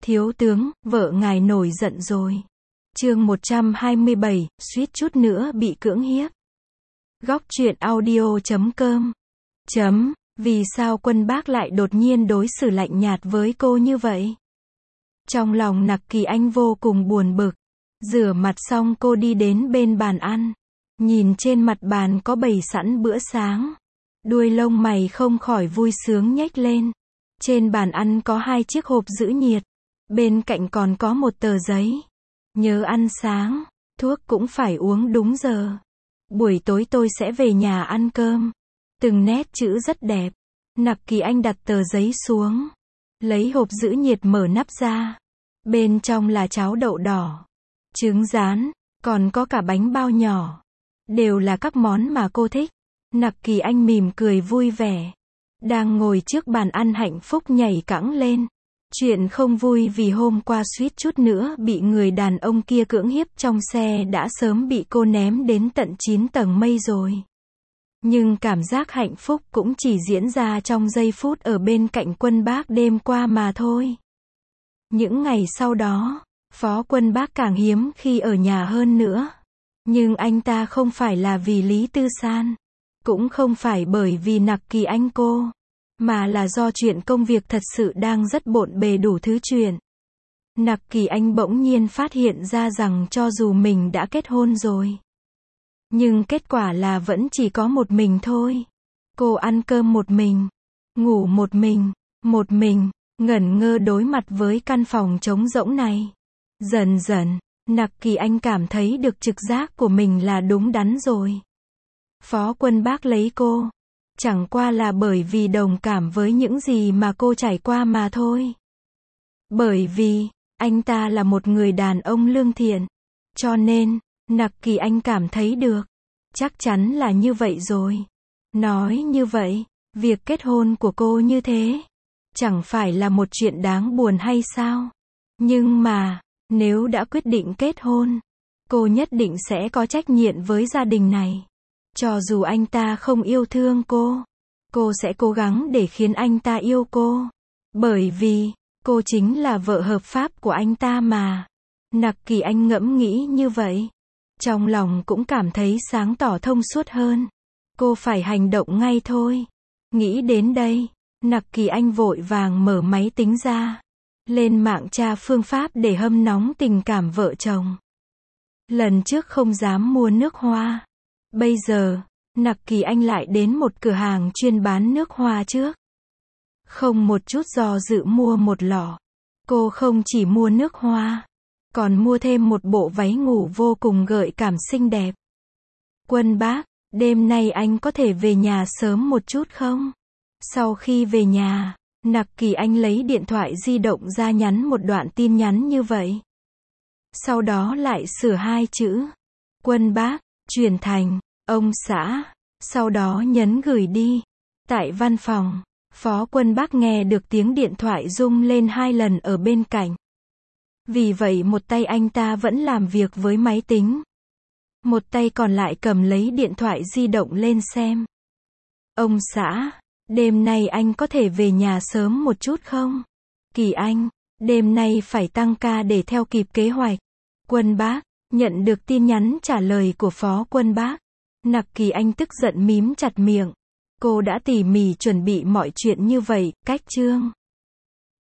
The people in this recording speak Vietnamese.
Thiếu tướng, vợ ngài nổi giận rồi. Chương 127, suýt chút nữa bị cưỡng hiếp. Góc truyện audio.com. Vì sao Quân Bác lại đột nhiên đối xử lạnh nhạt với cô như vậy? Trong lòng Nặc Kỳ Anh vô cùng buồn bực. Rửa mặt xong cô đi đến bên bàn ăn. Nhìn trên mặt bàn có bày sẵn bữa sáng. Đuôi lông mày không khỏi vui sướng nhếch lên. Trên bàn ăn có 2 chiếc hộp giữ nhiệt. Bên cạnh còn có một tờ giấy. Nhớ ăn sáng, thuốc cũng phải uống đúng giờ. Buổi tối tôi sẽ về nhà ăn cơm. Từng nét chữ rất đẹp. Nặc Kỳ Anh đặt tờ giấy xuống. Lấy hộp giữ nhiệt mở nắp ra. Bên trong là cháo đậu đỏ, trứng rán, còn có cả bánh bao nhỏ. Đều là các món mà cô thích. Nặc Kỳ Anh mỉm cười vui vẻ. Đang ngồi trước bàn ăn hạnh phúc nhảy cẫng lên. Chuyện không vui vì hôm qua suýt chút nữa bị người đàn ông kia cưỡng hiếp trong xe đã sớm bị cô ném đến tận 9 tầng mây rồi. Nhưng cảm giác hạnh phúc cũng chỉ diễn ra trong giây phút ở bên cạnh Quân Bác đêm qua mà thôi. Những ngày sau đó, Phó Quân Bác càng hiếm khi ở nhà hơn nữa. Nhưng anh ta không phải là vì Lý Tư San, cũng không phải bởi vì Nặc Kỳ Anh cô, mà là do chuyện công việc thật sự đang rất bộn bề đủ thứ chuyện. Nặc Kỳ Anh bỗng nhiên phát hiện ra rằng cho dù mình đã kết hôn rồi, nhưng kết quả là vẫn chỉ có một mình thôi. Cô ăn cơm một mình, ngủ một mình, ngẩn ngơ đối mặt với căn phòng trống rỗng này. Dần dần, Nặc Kỳ Anh cảm thấy được trực giác của mình là đúng đắn rồi. Phó Quân Bác lấy cô, chẳng qua là bởi vì đồng cảm với những gì mà cô trải qua mà thôi. Bởi vì, anh ta là một người đàn ông lương thiện. Cho nên, Nặc Kỳ Anh cảm thấy được. Chắc chắn là như vậy rồi. Nói như vậy, việc kết hôn của cô như thế, chẳng phải là một chuyện đáng buồn hay sao? Nhưng mà, nếu đã quyết định kết hôn, cô nhất định sẽ có trách nhiệm với gia đình này. Cho dù anh ta không yêu thương cô sẽ cố gắng để khiến anh ta yêu cô. Bởi vì, cô chính là vợ hợp pháp của anh ta mà. Nặc Kỳ Anh ngẫm nghĩ như vậy. Trong lòng cũng cảm thấy sáng tỏ thông suốt hơn. Cô phải hành động ngay thôi. Nghĩ đến đây, Nặc Kỳ Anh vội vàng mở máy tính ra. Lên mạng tra phương pháp để hâm nóng tình cảm vợ chồng. Lần trước không dám mua nước hoa. Bây giờ, Nặc Kỳ Anh lại đến một cửa hàng chuyên bán nước hoa trước. Không một chút do dự mua một lọ. Cô không chỉ mua nước hoa, còn mua thêm một bộ váy ngủ vô cùng gợi cảm xinh đẹp. Quân Bác, đêm nay anh có thể về nhà sớm một chút không? Sau khi về nhà, Nặc Kỳ Anh lấy điện thoại di động ra nhắn một đoạn tin nhắn như vậy. Sau đó lại sửa 2 chữ. Quân Bác, chuyển thành, ông xã. Sau đó nhấn gửi đi. Tại văn phòng, Phó Quân Bác nghe được tiếng điện thoại rung lên 2 lần ở bên cạnh. Vì vậy một tay anh ta vẫn làm việc với máy tính. Một tay còn lại cầm lấy điện thoại di động lên xem. Ông xã, đêm nay anh có thể về nhà sớm một chút không? Kỳ Anh, đêm nay phải tăng ca để theo kịp kế hoạch. Quân Bác, nhận được tin nhắn trả lời của Phó Quân Bác. Nặc Kỳ Anh tức giận mím chặt miệng. Cô đã tỉ mỉ chuẩn bị mọi chuyện như vậy, cách chương